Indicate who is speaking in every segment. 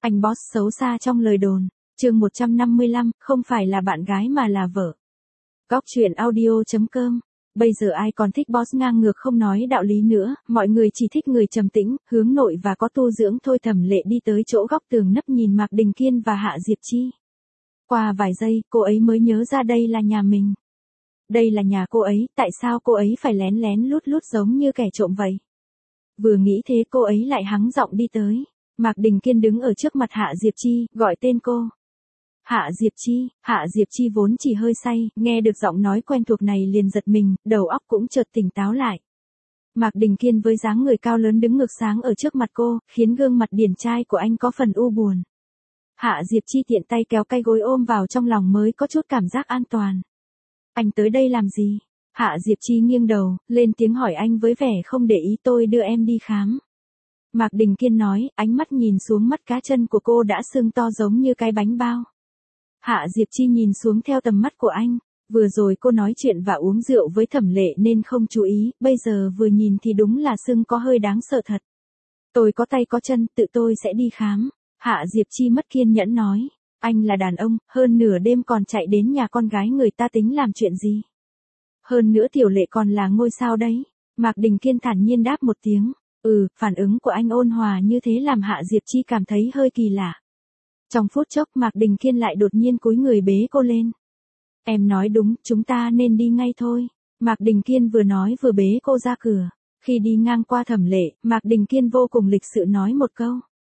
Speaker 1: Anh boss xấu xa trong lời đồn. Chương 155, không phải là bạn gái mà là vợ. Góc truyện audio.com. Bây giờ ai còn thích boss ngang ngược không nói đạo lý nữa, mọi người chỉ thích người trầm tĩnh, hướng nội và có tu dưỡng thôi. Thẩm Lệ đi tới chỗ góc tường nấp nhìn Mạc Đình Kiên và Hạ Diệp Chi. Qua vài giây, cô ấy mới nhớ ra đây là nhà mình. Đây là nhà cô ấy, tại sao cô ấy phải lén lén lút lút giống như kẻ trộm vậy? Vừa nghĩ thế cô ấy lại hắng giọng đi tới. Mạc Đình Kiên đứng ở trước mặt Hạ Diệp Chi, gọi tên cô. Hạ Diệp Chi vốn chỉ hơi say, nghe được giọng nói quen thuộc này liền giật mình, đầu óc cũng chợt tỉnh táo lại. Mạc Đình Kiên với dáng người cao lớn đứng ngược sáng ở trước mặt cô, khiến gương mặt điển trai của anh có phần u buồn. Hạ Diệp Chi tiện tay kéo cái gối ôm vào trong lòng mới có chút cảm giác an toàn. Anh tới đây làm gì? Hạ Diệp Chi nghiêng đầu, lên tiếng hỏi anh với vẻ không để ý. Tôi đưa em đi khám. Mạc Đình Kiên nói, ánh mắt nhìn xuống mắt cá chân của cô đã sưng to giống như cái bánh bao. Hạ Diệp Chi nhìn xuống theo tầm mắt của anh. Vừa rồi cô nói chuyện và uống rượu với Thẩm Lệ nên không chú ý, bây giờ vừa nhìn thì đúng là sưng có hơi đáng sợ thật. Tôi có tay có chân, tự tôi sẽ đi khám. Hạ Diệp Chi mất kiên nhẫn nói. Anh là đàn ông, hơn nửa đêm còn chạy đến nhà con gái người ta tính làm chuyện gì? Hơn nữa Tiểu Lệ còn là ngôi sao đấy. Mạc Đình Kiên thản nhiên đáp một tiếng. Phản ứng của anh ôn hòa như thế làm Hạ Diệp Chi cảm thấy hơi kỳ lạ. Trong phút chốc Mạc Đình Kiên lại đột nhiên cúi người bế cô lên. Em nói đúng, chúng ta nên đi ngay thôi. Mạc Đình Kiên vừa nói vừa bế cô ra cửa. Khi đi ngang qua Thẩm Lệ, Mạc Đình Kiên vô cùng lịch sự nói một câu.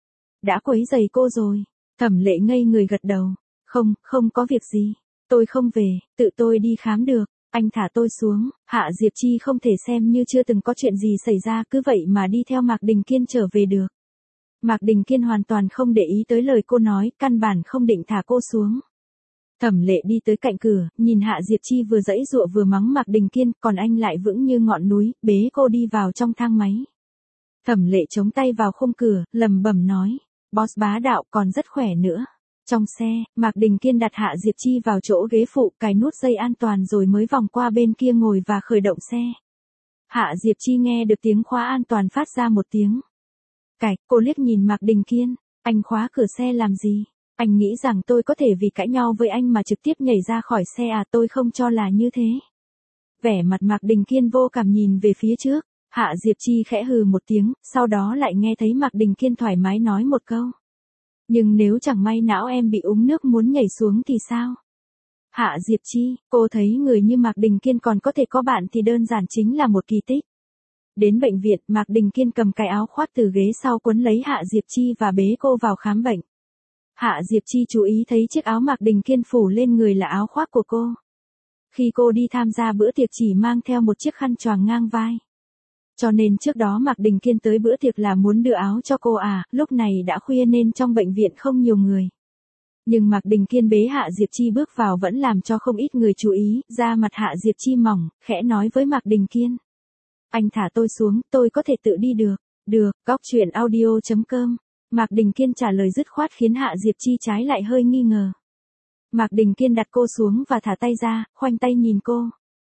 Speaker 1: Đã quấy rầy cô rồi. Thẩm Lệ ngây người gật đầu. Không có việc gì. Tôi không về, tự tôi đi khám được. Anh thả tôi xuống. Hạ Diệp Chi không thể xem như chưa từng có chuyện gì xảy ra, cứ vậy mà đi theo Mạc Đình Kiên trở về được. Mạc Đình Kiên hoàn toàn không để ý tới lời cô nói, căn bản không định thả cô xuống. Thẩm Lệ đi tới cạnh cửa, nhìn Hạ Diệp Chi vừa giãy giụa vừa mắng Mạc Đình Kiên, còn anh lại vững như ngọn núi, bế cô đi vào trong thang máy. Thẩm Lệ chống tay vào khung cửa, lẩm bẩm nói, boss bá đạo còn rất khỏe nữa. Trong xe, Mạc Đình Kiên đặt Hạ Diệp Chi vào chỗ ghế phụ, cài nút dây an toàn rồi mới vòng qua bên kia ngồi và khởi động xe. Hạ Diệp Chi nghe được tiếng khóa an toàn phát ra một tiếng. Cô liếc nhìn Mạc Đình Kiên, anh khóa cửa xe làm gì? Anh nghĩ rằng tôi có thể vì cãi nhau với anh mà trực tiếp nhảy ra khỏi xe à? Tôi không cho là như thế. Vẻ mặt Mạc Đình Kiên vô cảm nhìn về phía trước, Hạ Diệp Chi khẽ hừ một tiếng, sau đó lại nghe thấy Mạc Đình Kiên thoải mái nói một câu. Nhưng nếu chẳng may não em bị úng nước muốn nhảy xuống thì sao? Hạ Diệp Chi, cô thấy người như Mạc Đình Kiên còn có thể có bạn thì đơn giản chính là một kỳ tích. Đến bệnh viện, Mạc Đình Kiên cầm cái áo khoác từ ghế sau quấn lấy Hạ Diệp Chi và bế cô vào khám bệnh. Hạ Diệp Chi chú ý thấy chiếc áo Mạc Đình Kiên phủ lên người là áo khoác của cô. Khi cô đi tham gia bữa tiệc chỉ mang theo một chiếc khăn choàng ngang vai. Cho nên trước đó Mạc Đình Kiên tới bữa tiệc là muốn đưa áo cho cô à, lúc này đã khuya nên trong bệnh viện không nhiều người. Nhưng Mạc Đình Kiên bế Hạ Diệp Chi bước vào vẫn làm cho không ít người chú ý, da mặt Hạ Diệp Chi mỏng, khẽ nói với Mạc Đình Kiên. Anh thả tôi xuống, tôi có thể tự đi được. Được, góc truyện audio.com. Mạc Đình Kiên trả lời dứt khoát khiến Hạ Diệp Chi trái lại hơi nghi ngờ. Mạc Đình Kiên đặt cô xuống và thả tay ra, khoanh tay nhìn cô.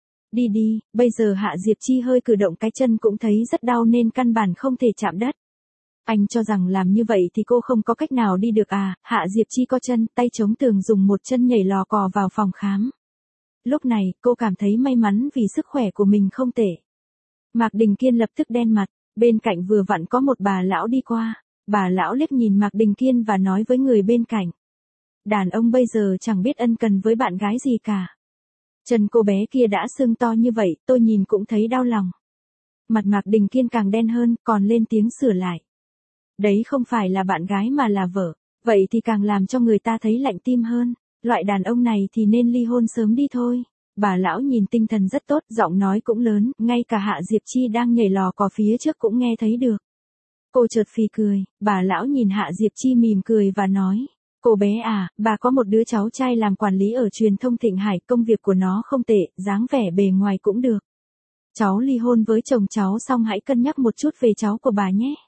Speaker 1: Đi đi, bây giờ Hạ Diệp Chi hơi cử động cái chân cũng thấy rất đau nên căn bản không thể chạm đất. Anh cho rằng làm như vậy thì cô không có cách nào đi được à? Hạ Diệp Chi co chân, tay chống tường dùng một chân nhảy lò cò vào phòng khám. Lúc này, cô cảm thấy may mắn vì sức khỏe của mình không tệ. Mạc Đình Kiên lập tức đen mặt, bên cạnh vừa vặn có một bà lão đi qua. Bà lão liếc nhìn Mạc Đình Kiên và nói với người bên cạnh. Đàn ông bây giờ chẳng biết ân cần với bạn gái gì cả. Chân cô bé kia đã sưng to như vậy, tôi nhìn cũng thấy đau lòng. Mặt Mạc Đình Kiên càng đen hơn, còn lên tiếng sửa lại. Đấy không phải là bạn gái mà là vợ, vậy thì càng làm cho người ta thấy lạnh tim hơn. Loại đàn ông này thì nên ly hôn sớm đi thôi. Bà lão nhìn tinh thần rất tốt, giọng nói cũng lớn, ngay cả Hạ Diệp Chi đang nhảy lò cò phía trước cũng nghe thấy được. Cô chợt phì cười, bà lão nhìn Hạ Diệp Chi mỉm cười và nói. Cô bé à, bà có một đứa cháu trai làm quản lý ở truyền thông Thịnh Hải, công việc của nó không tệ, dáng vẻ bề ngoài cũng được. Cháu ly hôn với chồng cháu xong hãy cân nhắc một chút về cháu của bà nhé.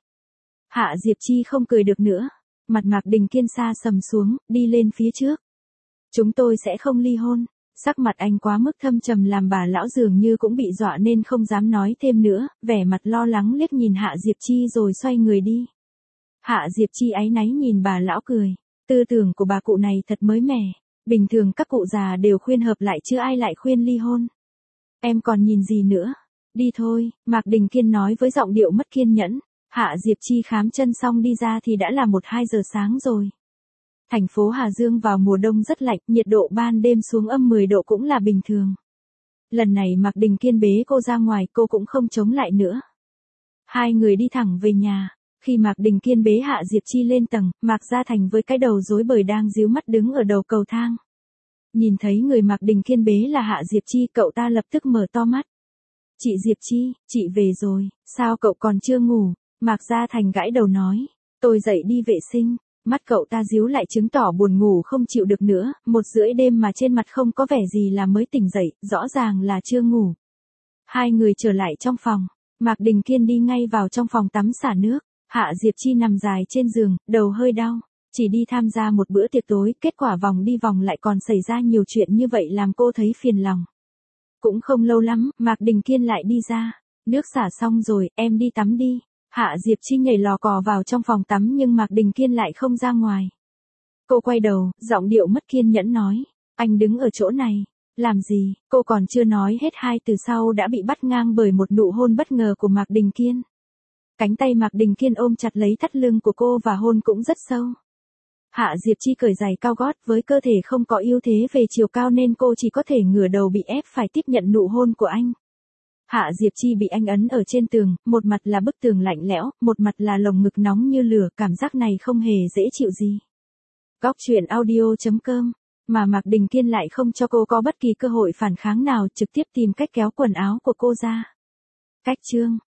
Speaker 1: Hạ Diệp Chi không cười được nữa, mặt Mạc Đình Kiên xa sầm xuống, đi lên phía trước. Chúng tôi sẽ không ly hôn. Sắc mặt anh quá mức thâm trầm làm bà lão dường như cũng bị dọa nên không dám nói thêm nữa, vẻ mặt lo lắng liếc nhìn Hạ Diệp Chi rồi xoay người đi. Hạ Diệp Chi áy náy nhìn bà lão cười. Tư tưởng của bà cụ này thật mới mẻ. Bình thường các cụ già đều khuyên hợp lại chứ ai lại khuyên ly hôn. Em còn nhìn gì nữa? Đi thôi, Mạc Đình Kiên nói với giọng điệu mất kiên nhẫn. Hạ Diệp Chi khám chân xong đi ra thì đã là 1-2 giờ sáng rồi. Thành phố Hà Dương vào mùa đông rất lạnh, nhiệt độ ban đêm xuống âm 10 độ cũng là bình thường. Lần này Mạc Đình Kiên bế cô ra ngoài, cô cũng không chống lại nữa. Hai người đi thẳng về nhà. Khi Mạc Đình Kiên bế Hạ Diệp Chi lên tầng, Mạc Gia Thành với cái đầu rối bời đang díu mắt đứng ở đầu cầu thang. Nhìn thấy người Mạc Đình Kiên bế là Hạ Diệp Chi, cậu ta lập tức mở to mắt. Chị Diệp Chi, chị về rồi, sao cậu còn chưa ngủ? Mạc Gia Thành gãi đầu nói, tôi dậy đi vệ sinh. Mắt cậu ta díu lại chứng tỏ buồn ngủ không chịu được nữa, 1:30 đêm mà trên mặt không có vẻ gì là mới tỉnh dậy, rõ ràng là chưa ngủ. Hai người trở lại trong phòng, Mạc Đình Kiên đi ngay vào trong phòng tắm xả nước. Hạ Diệp Chi nằm dài trên giường, đầu hơi đau. Chỉ đi tham gia một bữa tiệc tối, kết quả vòng đi vòng lại còn xảy ra nhiều chuyện như vậy làm cô thấy phiền lòng. Cũng không lâu lắm, Mạc Đình Kiên lại đi ra. Nước xả xong rồi, em đi tắm đi. Hạ Diệp Chi nhảy lò cò vào trong phòng tắm nhưng Mạc Đình Kiên lại không ra ngoài. Cô quay đầu, giọng điệu mất kiên nhẫn nói. Anh đứng ở chỗ này. Làm gì? Cô còn chưa nói hết hai từ sau đã bị bắt ngang bởi một nụ hôn bất ngờ của Mạc Đình Kiên. Cánh tay Mạc Đình Kiên ôm chặt lấy thắt lưng của cô và hôn cũng rất sâu. Hạ Diệp Chi cởi giày cao gót, với cơ thể không có ưu thế về chiều cao nên cô chỉ có thể ngửa đầu bị ép phải tiếp nhận nụ hôn của anh. Hạ Diệp Chi bị anh ấn ở trên tường, một mặt là bức tường lạnh lẽo, một mặt là lồng ngực nóng như lửa, cảm giác này không hề dễ chịu gì. Góc truyện audio.com, mà Mạc Đình Kiên lại không cho cô có bất kỳ cơ hội phản kháng nào, trực tiếp tìm cách kéo quần áo của cô ra. Cách chương